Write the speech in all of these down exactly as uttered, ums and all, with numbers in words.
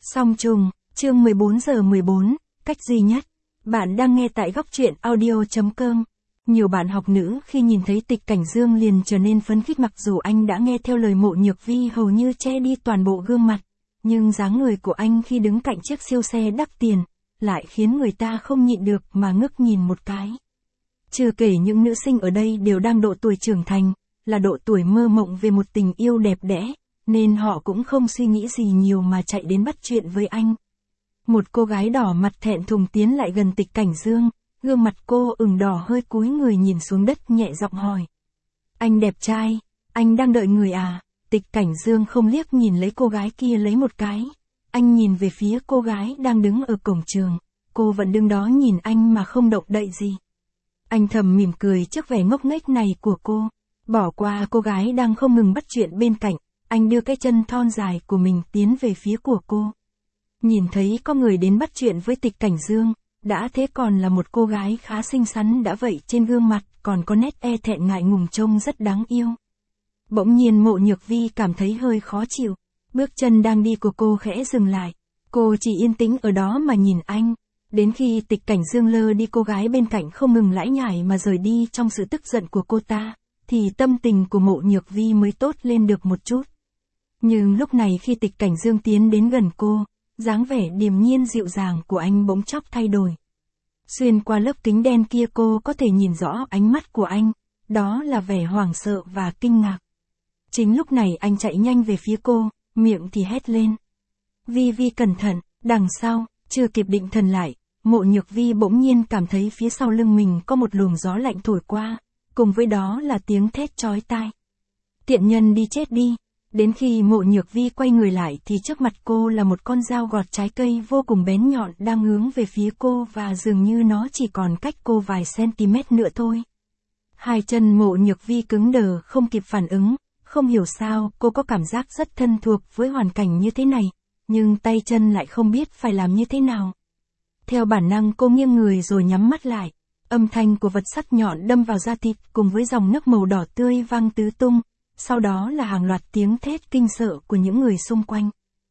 Song trùng, chương mười bốn giờ mười bốn, cách duy nhất. Bạn đang nghe tại góc truyện audio chấm com. Nhiều bạn học nữ khi nhìn thấy Tịch Cảnh Dương liền trở nên phấn khích, mặc dù anh đã nghe theo lời Mộ Nhược Vi hầu như che đi toàn bộ gương mặt, nhưng dáng người của anh khi đứng cạnh chiếc siêu xe đắt tiền, lại khiến người ta không nhịn được mà ngước nhìn một cái. Chưa kể những nữ sinh ở đây đều đang độ tuổi trưởng thành, là độ tuổi mơ mộng về một tình yêu đẹp đẽ, nên họ cũng không suy nghĩ gì nhiều mà chạy đến bắt chuyện với anh. Một cô gái đỏ mặt thẹn thùng tiến lại gần Tịch Cảnh Dương, gương mặt cô ửng đỏ, hơi cúi người nhìn xuống đất nhẹ giọng hỏi. Anh đẹp trai, anh đang đợi người à? Tịch Cảnh Dương không liếc nhìn lấy cô gái kia lấy một cái. Anh nhìn về phía cô gái đang đứng ở cổng trường, cô vẫn đứng đó nhìn anh mà không động đậy gì. Anh thầm mỉm cười trước vẻ ngốc nghếch này của cô, bỏ qua cô gái đang không ngừng bắt chuyện bên cạnh, anh đưa cái chân thon dài của mình tiến về phía của cô. Nhìn thấy có người đến bắt chuyện với Tịch Cảnh Dương, đã thế còn là một cô gái khá xinh xắn đã vậy trên gương mặt còn có nét e thẹn ngại ngùng trông rất đáng yêu. Bỗng nhiên Mộ Nhược Vi cảm thấy hơi khó chịu, bước chân đang đi của cô khẽ dừng lại, cô chỉ yên tĩnh ở đó mà nhìn anh, đến khi Tịch Cảnh Dương lơ đi cô gái bên cạnh không ngừng lải nhải mà rời đi trong sự tức giận của cô ta, thì tâm tình của Mộ Nhược Vi mới tốt lên được một chút. Nhưng lúc này khi Tịch Cảnh Dương tiến đến gần cô, dáng vẻ điềm nhiên dịu dàng của anh bỗng chốc thay đổi. Xuyên qua lớp kính đen kia cô có thể nhìn rõ ánh mắt của anh, đó là vẻ hoảng sợ và kinh ngạc. Chính lúc này anh chạy nhanh về phía cô, miệng thì hét lên. Vi Vi cẩn thận, đằng sau, chưa kịp định thần lại, Mộ Nhược Vi bỗng nhiên cảm thấy phía sau lưng mình có một luồng gió lạnh thổi qua, cùng với đó là tiếng thét chói tai. Tiện nhân đi chết đi! Đến khi Mộ Nhược Vi quay người lại thì trước mặt cô là một con dao gọt trái cây vô cùng bén nhọn đang hướng về phía cô và dường như nó chỉ còn cách cô vài centimet nữa thôi. Hai chân Mộ Nhược Vi cứng đờ không kịp phản ứng, không hiểu sao cô có cảm giác rất thân thuộc với hoàn cảnh như thế này, nhưng tay chân lại không biết phải làm như thế nào. Theo bản năng cô nghiêng người rồi nhắm mắt lại, âm thanh của vật sắc nhọn đâm vào da thịt cùng với dòng nước màu đỏ tươi văng tứ tung. Sau đó là hàng loạt tiếng thét kinh sợ của những người xung quanh.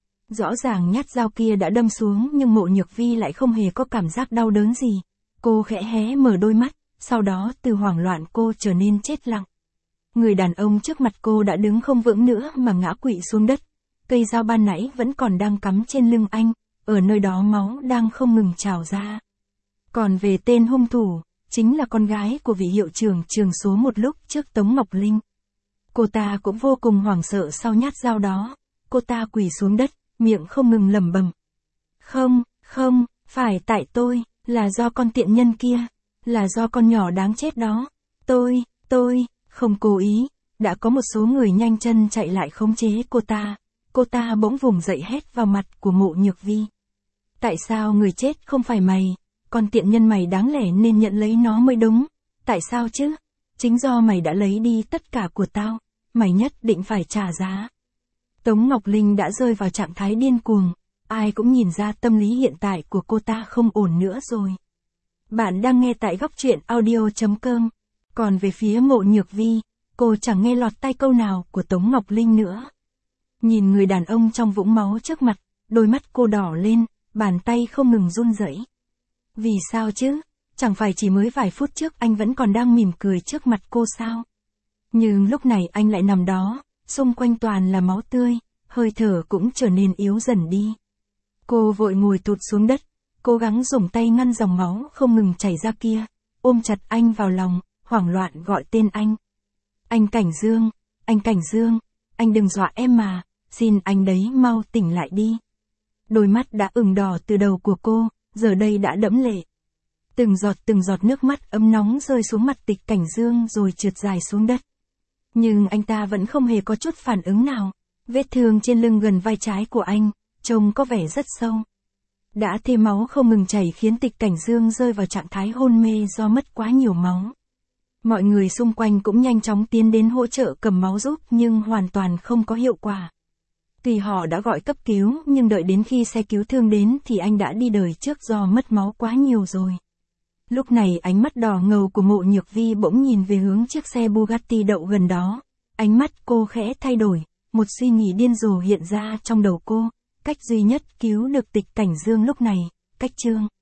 Rõ ràng nhát dao kia đã đâm xuống nhưng Mộ Nhược Vi lại không hề có cảm giác đau đớn gì. Cô khẽ hé mở đôi mắt, sau đó từ hoảng loạn cô trở nên chết lặng. Người đàn ông trước mặt cô đã đứng không vững nữa mà ngã quỵ xuống đất. Cây dao ban nãy vẫn còn đang cắm trên lưng anh, ở nơi đó máu đang không ngừng trào ra. Còn về tên hung thủ, chính là con gái của vị hiệu trưởng trường số một lúc trước Tống Ngọc Linh. Cô ta cũng vô cùng hoảng sợ sau nhát dao đó, cô ta quỳ xuống đất, miệng không ngừng lẩm bẩm. Không, không, phải tại tôi, là do con tiện nhân kia, là do con nhỏ đáng chết đó, tôi, tôi, không cố ý. Đã có một số người nhanh chân chạy lại khống chế cô ta, cô ta bỗng vùng dậy hét vào mặt của Mộ Nhược Vi. Tại sao người chết không phải mày, con tiện nhân mày đáng lẽ nên nhận lấy nó mới đúng, tại sao chứ, chính do mày đã lấy đi tất cả của tao. Mày nhất định phải trả giá. Tống Ngọc Linh đã rơi vào trạng thái điên cuồng, ai cũng nhìn ra tâm lý hiện tại của cô ta không ổn nữa rồi. Bạn đang nghe tại góc truyện audio chấm com. Còn về phía Mộ Nhược Vi, cô chẳng nghe lọt tai câu nào của Tống Ngọc Linh nữa. Nhìn người đàn ông trong vũng máu trước mặt, đôi mắt cô đỏ lên, bàn tay không ngừng run rẩy. Vì sao chứ? Chẳng phải chỉ mới vài phút trước anh vẫn còn đang mỉm cười trước mặt cô sao? Nhưng lúc này anh lại nằm đó, xung quanh toàn là máu tươi, hơi thở cũng trở nên yếu dần đi. Cô vội ngồi tụt xuống đất, cố gắng dùng tay ngăn dòng máu không ngừng chảy ra kia, ôm chặt anh vào lòng, hoảng loạn gọi tên anh. Anh Cảnh Dương, anh Cảnh Dương, anh đừng dọa em mà, xin anh đấy mau tỉnh lại đi. Đôi mắt đã ửng đỏ từ đầu của cô, giờ đây đã đẫm lệ. Từng giọt từng giọt nước mắt ấm nóng rơi xuống mặt Tịch Cảnh Dương rồi trượt dài xuống đất. Nhưng anh ta vẫn không hề có chút phản ứng nào, vết thương trên lưng gần vai trái của anh, trông có vẻ rất sâu. Đã thế máu không ngừng chảy khiến Tịch Cảnh Dương rơi vào trạng thái hôn mê do mất quá nhiều máu. Mọi người xung quanh cũng nhanh chóng tiến đến hỗ trợ cầm máu giúp nhưng hoàn toàn không có hiệu quả. Tuy họ đã gọi cấp cứu nhưng đợi đến khi xe cứu thương đến thì anh đã đi đời trước do mất máu quá nhiều rồi. Lúc này ánh mắt đỏ ngầu của Mộ Nhược Vi bỗng nhìn về hướng chiếc xe Bugatti đậu gần đó. Ánh mắt cô khẽ thay đổi, một suy nghĩ điên rồ hiện ra trong đầu cô. Cách duy nhất cứu được Tịch Cảnh Dương lúc này, cách chương